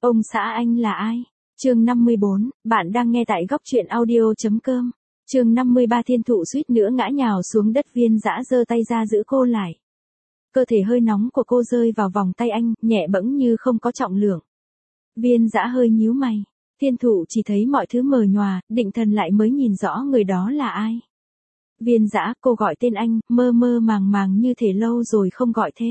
Ông xã anh là ai? Chương 54, bạn đang nghe tại góc truyện audio.com. Chương 53 Thiên Thụ suýt nữa ngã nhào xuống đất. Viên Dã giơ tay ra giữ cô lại. Cơ thể hơi nóng của cô rơi vào vòng tay anh, nhẹ bẫng như không có trọng lượng. Viên Dã hơi nhíu mày. Thiên Thụ chỉ thấy mọi thứ mờ nhòa, định thần lại mới nhìn rõ người đó là ai. Viên Dã, cô gọi tên anh, mơ mơ màng màng như thể lâu rồi không gọi thế.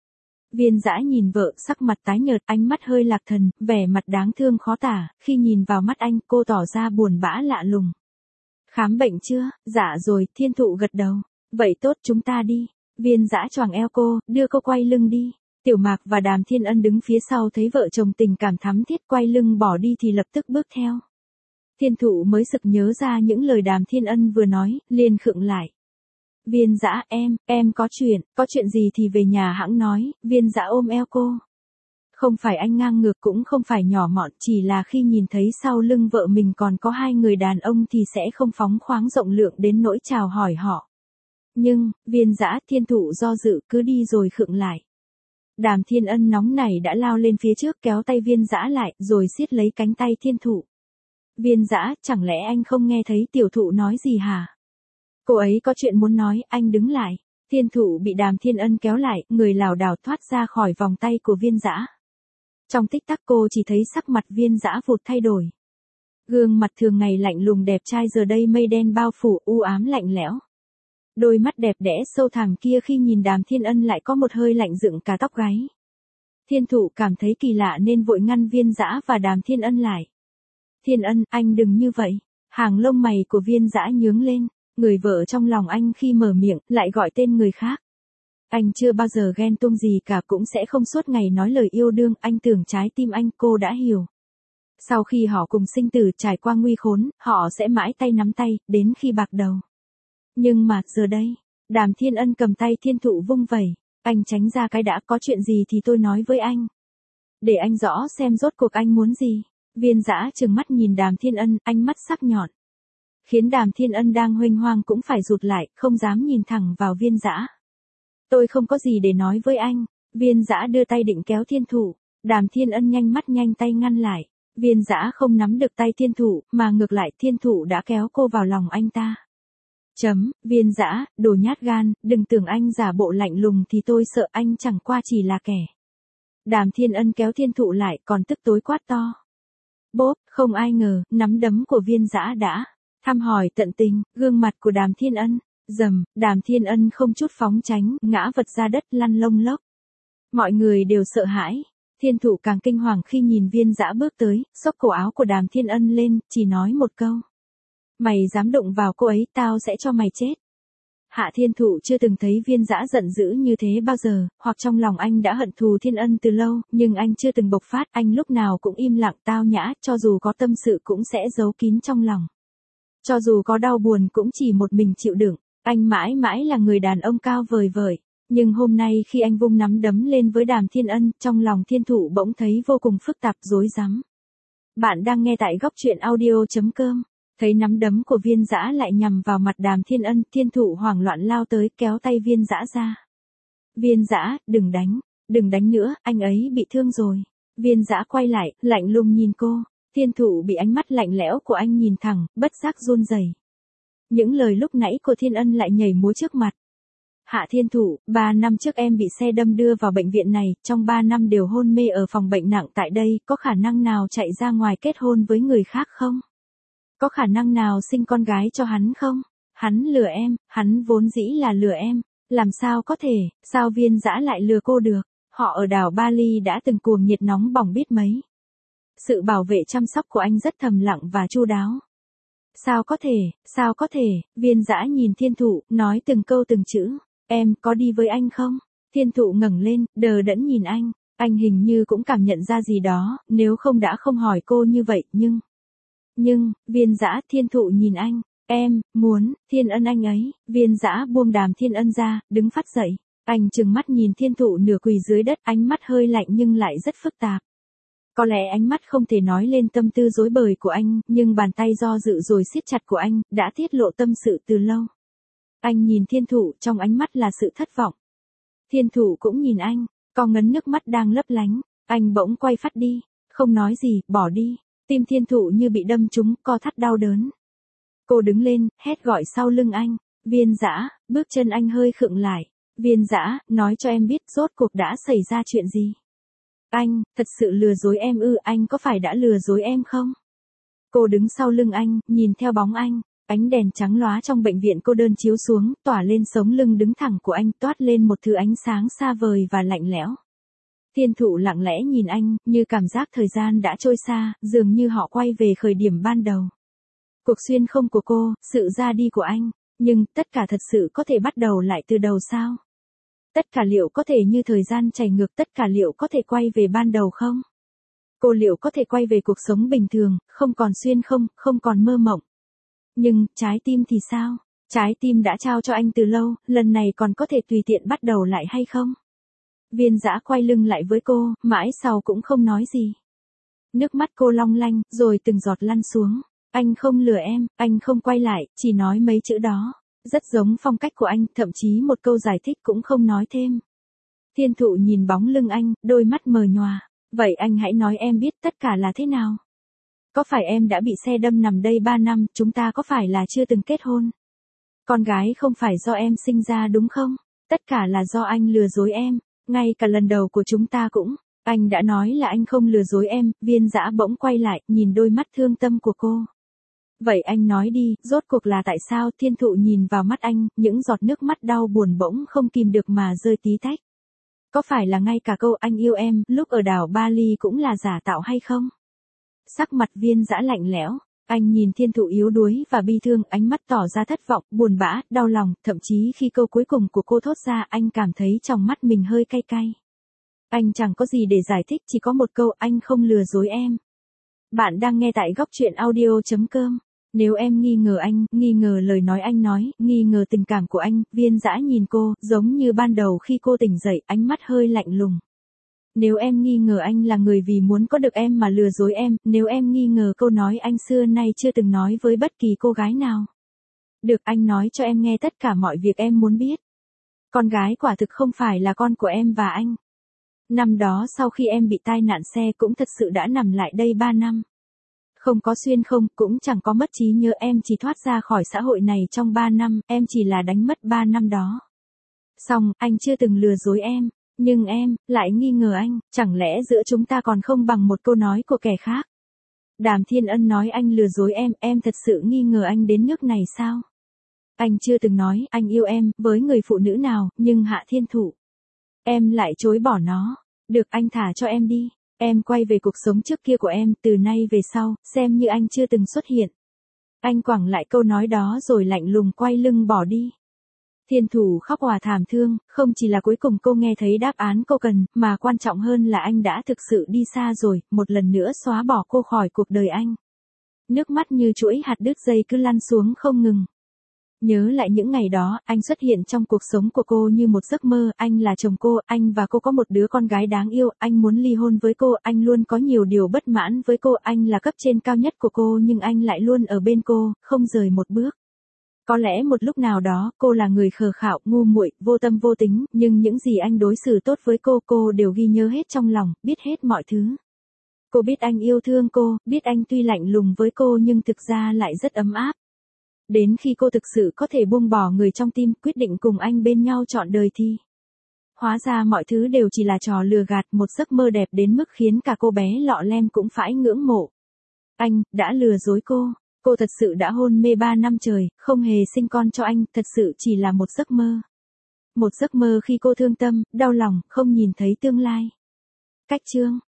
Viên Dã nhìn vợ, sắc mặt tái nhợt, ánh mắt hơi lạc thần, vẻ mặt đáng thương khó tả, khi nhìn vào mắt anh, cô tỏ ra buồn bã lạ lùng. Khám bệnh chưa? Dạ rồi, Thiên Thụ gật đầu. Vậy tốt, chúng ta đi. Viên Dã choàng eo cô, đưa cô quay lưng đi. Tiểu Mạc và Đàm Thiên Ân đứng phía sau thấy vợ chồng tình cảm thắm thiết quay lưng bỏ đi thì lập tức bước theo. Thiên Thụ mới sực nhớ ra những lời Đàm Thiên Ân vừa nói, liền khựng lại. Viên Dã, em có chuyện gì thì về nhà hẵng nói. Viên Dã ôm eo cô. Không phải anh ngang ngược cũng không phải nhỏ mọn, chỉ là khi nhìn thấy sau lưng vợ mình còn có hai người đàn ông thì sẽ không phóng khoáng rộng lượng đến nỗi chào hỏi họ. Nhưng, Viên Dã, Thiên Thụ do dự cứ đi rồi khựng lại. Đàm Thiên Ân nóng nảy đã lao lên phía trước kéo tay Viên Dã lại rồi siết lấy cánh tay Thiên Thụ. Viên Dã, chẳng lẽ anh không nghe thấy tiểu thụ nói gì hả? Cô ấy có chuyện muốn nói, anh đứng lại. Thiên Thụ bị Đàm Thiên Ân kéo lại, người lảo đảo thoát ra khỏi vòng tay của Viên Dã. Trong tích tắc cô chỉ thấy sắc mặt Viên Dã vụt thay đổi. Gương mặt thường ngày lạnh lùng đẹp trai giờ đây mây đen bao phủ, u ám lạnh lẽo. Đôi mắt đẹp đẽ sâu thẳm kia khi nhìn Đàm Thiên Ân lại có một hơi lạnh dựng cả tóc gáy. Thiên Thụ cảm thấy kỳ lạ nên vội ngăn Viên Dã và Đàm Thiên Ân lại. Thiên Ân, anh đừng như vậy. Hàng lông mày của Viên Dã nhướng lên. Người vợ trong lòng anh khi mở miệng, lại gọi tên người khác. Anh chưa bao giờ ghen tuông gì cả, cũng sẽ không suốt ngày nói lời yêu đương, anh tưởng trái tim anh, cô đã hiểu. Sau khi họ cùng sinh tử trải qua nguy khốn, họ sẽ mãi tay nắm tay, đến khi bạc đầu. Nhưng mà, giờ đây, Đàm Thiên Ân cầm tay Thiên Thụ vung vẩy, anh tránh ra cái đã, có chuyện gì thì tôi nói với anh. Để anh rõ xem rốt cuộc anh muốn gì. Viên Dã trừng mắt nhìn Đàm Thiên Ân, ánh mắt sắc nhọn. Khiến Đàm Thiên Ân đang huênh hoang cũng phải rụt lại, không dám nhìn thẳng vào Viên Dã. Tôi không có gì để nói với anh. Viên Dã đưa tay định kéo Thiên Thụ. Đàm Thiên Ân nhanh mắt nhanh tay ngăn lại. Viên Dã không nắm được tay Thiên Thụ, mà ngược lại Thiên Thụ đã kéo cô vào lòng anh ta. Viên Dã, đồ nhát gan, đừng tưởng anh giả bộ lạnh lùng thì tôi sợ, anh chẳng qua chỉ là kẻ. Đàm Thiên Ân kéo Thiên Thụ lại còn tức tối quát to. Bốp, không ai ngờ, nắm đấm của Viên Dã đã thăm hỏi tận tình, gương mặt của Đàm Thiên Ân. Đàm Thiên Ân không chút phóng tránh, ngã vật ra đất lăn lông lốc. Mọi người đều sợ hãi. Thiên Thụ càng kinh hoàng khi nhìn Viên Dã bước tới, xốc cổ áo của Đàm Thiên Ân lên, chỉ nói một câu. Mày dám đụng vào cô ấy, tao sẽ cho mày chết. Hạ Thiên Thụ chưa từng thấy Viên Dã giận dữ như thế bao giờ, hoặc trong lòng anh đã hận thù Thiên Ân từ lâu, nhưng anh chưa từng bộc phát, anh lúc nào cũng im lặng tao nhã, cho dù có tâm sự cũng sẽ giấu kín trong lòng. Cho dù có đau buồn cũng chỉ một mình chịu đựng, anh mãi mãi là người đàn ông cao vời vợi. Nhưng hôm nay khi anh vung nắm đấm lên với Đàm Thiên Ân, trong lòng Thiên Thụ bỗng thấy vô cùng phức tạp rối rắm. Bạn đang nghe tại góc truyện audio.com. Thấy nắm đấm của Viên Dã lại nhằm vào mặt Đàm Thiên Ân, Thiên Thụ hoảng loạn lao tới kéo tay Viên Dã ra. Viên Dã, đừng đánh nữa, anh ấy bị thương rồi. Viên Dã quay lại, lạnh lùng nhìn cô. Thiên Thụ bị ánh mắt lạnh lẽo của anh nhìn thẳng, bất giác run rẩy. Những lời lúc nãy của Thiên Ân lại nhảy múa trước mặt. Hạ Thiên Thụ, 3 năm trước em bị xe đâm đưa vào bệnh viện này, trong 3 năm đều hôn mê ở phòng bệnh nặng tại đây, có khả năng nào chạy ra ngoài kết hôn với người khác không? Có khả năng nào sinh con gái cho hắn không? Hắn lừa em, hắn vốn dĩ là lừa em. Làm sao có thể, sao Viên Dã lại lừa cô được? Họ ở đảo Bali đã từng cuồng nhiệt nóng bỏng biết mấy. Sự bảo vệ chăm sóc của anh rất thầm lặng và chu đáo. Sao có thể, Viên Dã nhìn Thiên Thụ, nói từng câu từng chữ. Em có đi với anh không? Thiên Thụ ngẩng lên, đờ đẫn nhìn anh hình như cũng cảm nhận ra gì đó, nếu không đã không hỏi cô như vậy, nhưng, Viên Dã, Thiên Thụ nhìn anh. Em, muốn, Thiên Ân anh ấy. Viên Dã buông Đàm Thiên Ân ra, đứng phắt dậy. Anh trừng mắt nhìn Thiên Thụ nửa quỳ dưới đất, ánh mắt hơi lạnh nhưng lại rất phức tạp. Có lẽ ánh mắt không thể nói lên tâm tư rối bời của anh, nhưng bàn tay do dự rồi siết chặt của anh, đã tiết lộ tâm sự từ lâu. Anh nhìn Thiên Thụ, trong ánh mắt là sự thất vọng. Thiên Thụ cũng nhìn anh, có ngấn nước mắt đang lấp lánh. Anh bỗng quay phát đi. Không nói gì, bỏ đi. Tim Thiên Thụ như bị đâm trúng, co thắt đau đớn. Cô đứng lên, hét gọi sau lưng anh. Viên Dã, bước chân anh hơi khựng lại. Viên Dã, nói cho em biết rốt cuộc đã xảy ra chuyện gì. Anh, thật sự lừa dối em ư, anh có phải đã lừa dối em không? Cô đứng sau lưng anh, nhìn theo bóng anh. Ánh đèn trắng lóa trong bệnh viện cô đơn chiếu xuống, tỏa lên sống lưng đứng thẳng của anh, toát lên một thứ ánh sáng xa vời và lạnh lẽo. Thiên Thụ lặng lẽ nhìn anh, như cảm giác thời gian đã trôi xa, dường như họ quay về khởi điểm ban đầu. Cuộc xuyên không của cô, sự ra đi của anh, nhưng tất cả thật sự có thể bắt đầu lại từ đầu sao? Tất cả liệu có thể như thời gian chảy ngược, tất cả liệu có thể quay về ban đầu không? Cô liệu có thể quay về cuộc sống bình thường, không còn xuyên không, không còn mơ mộng. Nhưng, trái tim thì sao? Trái tim đã trao cho anh từ lâu, lần này còn có thể tùy tiện bắt đầu lại hay không? Viên Dã quay lưng lại với cô, mãi sau cũng không nói gì. Nước mắt cô long lanh, rồi từng giọt lăn xuống. Anh không lừa em, anh không quay lại, chỉ nói mấy chữ đó. Rất giống phong cách của anh, thậm chí một câu giải thích cũng không nói thêm. Thiên Thụ nhìn bóng lưng anh, đôi mắt mờ nhòa. Vậy anh hãy nói em biết tất cả là thế nào? Có phải em đã bị xe đâm nằm đây 3 năm, chúng ta có phải là chưa từng kết hôn? Con gái không phải do em sinh ra đúng không? Tất cả là do anh lừa dối em, ngay cả lần đầu của chúng ta cũng. Anh đã nói là anh không lừa dối em. Viên Dã bỗng quay lại, nhìn đôi mắt thương tâm của cô. Vậy anh nói đi, rốt cuộc là tại sao? Thiên Thụ nhìn vào mắt anh, những giọt nước mắt đau buồn bỗng không kìm được mà rơi tí tách. Có phải là ngay cả câu anh yêu em, lúc ở đảo Bali cũng là giả tạo hay không? Sắc mặt Viên Dã lạnh lẽo, anh nhìn Thiên Thụ yếu đuối và bi thương, ánh mắt tỏ ra thất vọng, buồn bã, đau lòng, thậm chí khi câu cuối cùng của cô thốt ra, anh cảm thấy trong mắt mình hơi cay cay. Anh chẳng có gì để giải thích, chỉ có một câu, anh không lừa dối em. Bạn đang nghe tại góc truyện audio.com. Nếu em nghi ngờ anh, nghi ngờ lời nói anh nói, nghi ngờ tình cảm của anh, Viên Dã nhìn cô, giống như ban đầu khi cô tỉnh dậy, ánh mắt hơi lạnh lùng. Nếu em nghi ngờ anh là người vì muốn có được em mà lừa dối em, nếu em nghi ngờ câu nói anh xưa nay chưa từng nói với bất kỳ cô gái nào. Được, anh nói cho em nghe tất cả mọi việc em muốn biết. Con gái quả thực không phải là con của em và anh. Năm đó sau khi em bị tai nạn xe cũng thật sự đã nằm lại đây 3 năm. Không có xuyên không, cũng chẳng có mất trí nhớ, em chỉ thoát ra khỏi xã hội này trong 3 năm, em chỉ là đánh mất 3 năm đó. Xong, anh chưa từng lừa dối em, nhưng em, lại nghi ngờ anh, chẳng lẽ giữa chúng ta còn không bằng một câu nói của kẻ khác. Đàm Thiên Ân nói anh lừa dối em thật sự nghi ngờ anh đến nước này sao? Anh chưa từng nói anh yêu em, với người phụ nữ nào, nhưng Hạ Thiên Thụ. Em lại chối bỏ nó. Được, anh thả cho em đi. Em quay về cuộc sống trước kia của em, từ nay về sau, xem như anh chưa từng xuất hiện. Anh quẳng lại câu nói đó rồi lạnh lùng quay lưng bỏ đi. Thiên Thụ khóc òa thảm thương, không chỉ là cuối cùng cô nghe thấy đáp án cô cần, mà quan trọng hơn là anh đã thực sự đi xa rồi, một lần nữa xóa bỏ cô khỏi cuộc đời anh. Nước mắt như chuỗi hạt đứt dây cứ lăn xuống không ngừng. Nhớ lại những ngày đó, anh xuất hiện trong cuộc sống của cô như một giấc mơ, anh là chồng cô, anh và cô có một đứa con gái đáng yêu, anh muốn ly hôn với cô, anh luôn có nhiều điều bất mãn với cô, anh là cấp trên cao nhất của cô nhưng anh lại luôn ở bên cô, không rời một bước. Có lẽ một lúc nào đó, cô là người khờ khạo, ngu muội, vô tâm vô tính, nhưng những gì anh đối xử tốt với cô đều ghi nhớ hết trong lòng, biết hết mọi thứ. Cô biết anh yêu thương cô, biết anh tuy lạnh lùng với cô nhưng thực ra lại rất ấm áp. Đến khi cô thực sự có thể buông bỏ người trong tim, quyết định cùng anh bên nhau trọn đời thì hóa ra mọi thứ đều chỉ là trò lừa gạt, một giấc mơ đẹp đến mức khiến cả cô bé lọ lem cũng phải ngưỡng mộ. Anh đã lừa dối cô thật sự đã hôn mê 3 năm trời, không hề sinh con cho anh, thật sự chỉ là một giấc mơ. Một giấc mơ khi cô thương tâm, đau lòng, không nhìn thấy tương lai. Cách chương